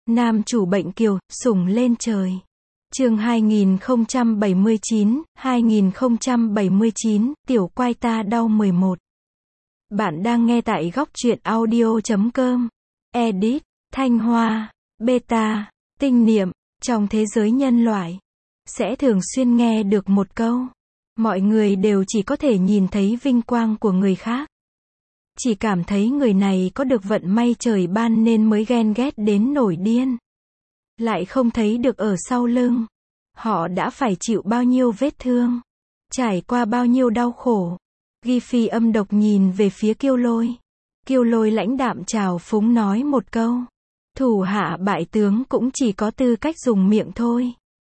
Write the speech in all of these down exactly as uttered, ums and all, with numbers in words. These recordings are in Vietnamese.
Nam chủ bệnh kiều, sủng lên trời. Chương hai nghìn không trăm bảy mươi chín, hai nghìn không trăm bảy mươi chín, tiểu quai ta đau mười một. Bạn đang nghe tại góc truyện audio chấm com. Edit, Thanh Hoa, Beta, Tinh Niệm. Trong thế giới nhân loại, sẽ thường xuyên nghe được một câu. Mọi người đều chỉ có thể nhìn thấy vinh quang của người khác. Chỉ cảm thấy người này có được vận may trời ban nên mới ghen ghét đến nổi điên. Lại không thấy được ở sau lưng. Họ đã phải chịu bao nhiêu vết thương. Trải qua bao nhiêu đau khổ. Ghi Phi âm độc nhìn về phía Kiêu Lôi. Kiêu Lôi lãnh đạm chào phúng nói một câu. Thủ hạ bại tướng cũng chỉ có tư cách dùng miệng thôi.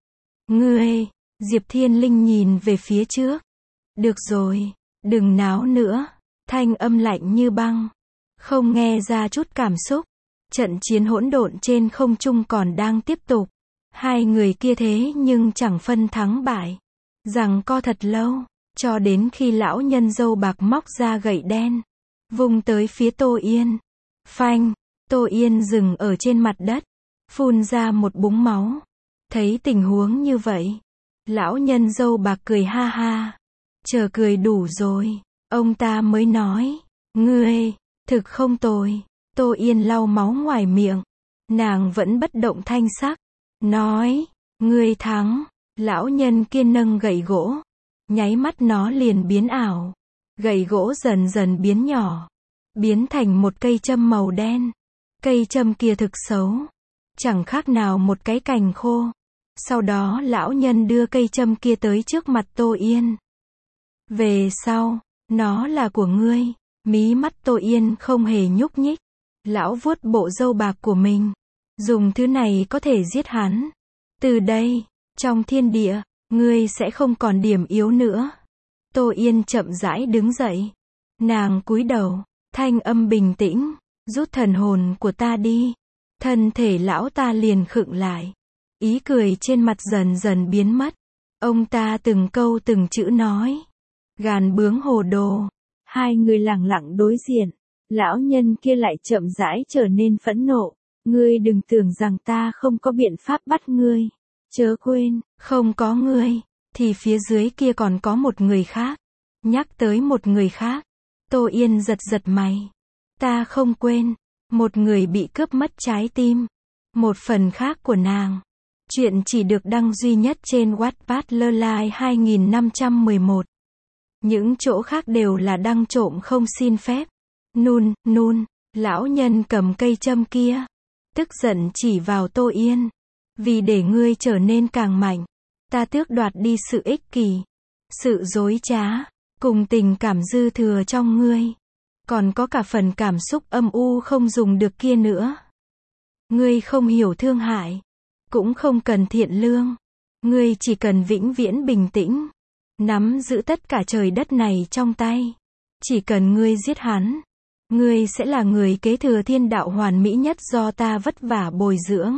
Ngươi, Diệp Thiên Linh nhìn về phía trước. Được rồi, đừng náo nữa. Thanh âm lạnh như băng. Không nghe ra chút cảm xúc. Trận chiến hỗn độn trên không trung còn đang tiếp tục. Hai người kia thế nhưng chẳng phân thắng bại. Rằng co thật lâu. Cho đến khi lão nhân râu bạc móc ra gậy đen. Vung tới phía Tô Yên. Phanh. Tô Yên dừng ở trên mặt đất. Phun ra một búng máu. Thấy tình huống như vậy. Lão nhân râu bạc cười ha ha. Chờ cười đủ rồi. Ông ta mới nói. Ngươi, thực không tồi. Tô Yên lau máu ngoài miệng. Nàng vẫn bất động thanh sắc. Nói. Ngươi thắng. Lão nhân kia nâng gậy gỗ. Nháy mắt nó liền biến ảo. Gậy gỗ dần dần biến nhỏ. Biến thành một cây châm màu đen. Cây châm kia thực xấu. Chẳng khác nào một cái cành khô. Sau đó lão nhân đưa cây châm kia tới trước mặt Tô Yên. Về sau, nó là của ngươi. Mí mắt Tô Yên không hề nhúc nhích. Lão vuốt bộ râu bạc của mình. Dùng thứ này có thể giết hắn. Từ đây, trong thiên địa, ngươi sẽ không còn điểm yếu nữa. Tô Yên chậm rãi đứng dậy. Nàng cúi đầu, thanh âm bình tĩnh. Rút thần hồn của ta đi. Thân thể lão ta liền khựng lại. Ý cười trên mặt dần dần biến mất. Ông ta từng câu từng chữ nói. Gàn bướng hồ đồ. Hai người lặng lặng đối diện. Lão nhân kia lại chậm rãi trở nên phẫn nộ. Ngươi đừng tưởng rằng ta không có biện pháp bắt ngươi. Chớ quên, không có ngươi, thì phía dưới kia còn có một người khác. Nhắc tới một người khác. Tô Yên giật giật mày. Ta không quên. Một người bị cướp mất trái tim. Một phần khác của nàng. Chuyện chỉ được đăng duy nhất trên Wattpad Lơ hai nghìn năm trăm mười một. Những chỗ khác đều là đăng trộm không xin phép. Nun, nun, lão nhân cầm cây châm kia. Tức giận chỉ vào Tô Yên. Vì để ngươi trở nên càng mạnh. Ta tước đoạt đi sự ích kỷ. Sự dối trá. Cùng tình cảm dư thừa trong ngươi. Còn có cả phần cảm xúc âm u không dùng được kia nữa. Ngươi không hiểu thương hại. Cũng không cần thiện lương. Ngươi chỉ cần vĩnh viễn bình tĩnh. Nắm giữ tất cả trời đất này trong tay. Chỉ cần ngươi giết hắn. Ngươi sẽ là người kế thừa thiên đạo hoàn mỹ nhất do ta vất vả bồi dưỡng.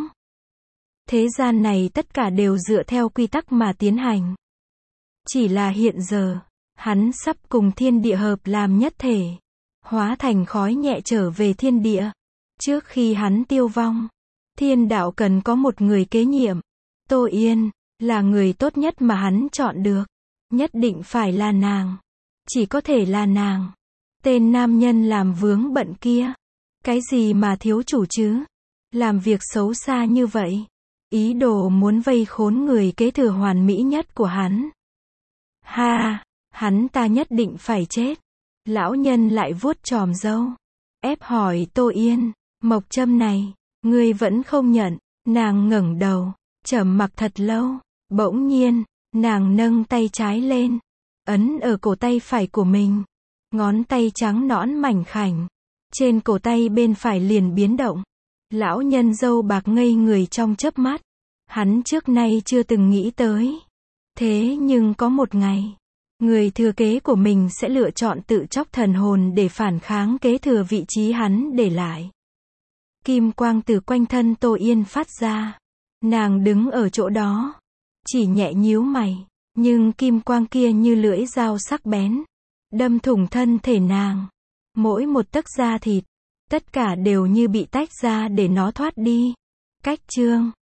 Thế gian này tất cả đều dựa theo quy tắc mà tiến hành. Chỉ là hiện giờ, hắn sắp cùng thiên địa hợp làm nhất thể. Hóa thành khói nhẹ trở về thiên địa. Trước khi hắn tiêu vong, thiên đạo cần có một người kế nhiệm. Tô Yên, là người tốt nhất mà hắn chọn được. Nhất định phải là nàng. Chỉ có thể là nàng. Tên nam nhân làm vướng bận kia. Cái gì mà thiếu chủ chứ? Làm việc xấu xa như vậy. Ý đồ muốn vây khốn người kế thừa hoàn mỹ nhất của hắn. Ha, hắn ta nhất định phải chết. Lão nhân lại vuốt chòm râu. Ép hỏi Tô Yên, mộc châm này, ngươi vẫn không nhận. Nàng ngẩng đầu, trầm mặc thật lâu. Bỗng nhiên, nàng nâng tay trái lên. Ấn ở cổ tay phải của mình. Ngón tay trắng nõn mảnh khảnh. Trên cổ tay bên phải liền biến động. Lão nhân râu bạc ngây người trong chớp mắt. Hắn trước nay chưa từng nghĩ tới. Thế nhưng có một ngày, người thừa kế của mình sẽ lựa chọn tự chóc thần hồn để phản kháng kế thừa vị trí hắn để lại. Kim quang từ quanh thân Tô Yên phát ra. Nàng đứng ở chỗ đó. Chỉ nhẹ nhíu mày. Nhưng kim quang kia như lưỡi dao sắc bén. Đâm thủng thân thể nàng. Mỗi một tấc da thịt. Tất cả đều như bị tách ra để nó thoát đi. Cách chương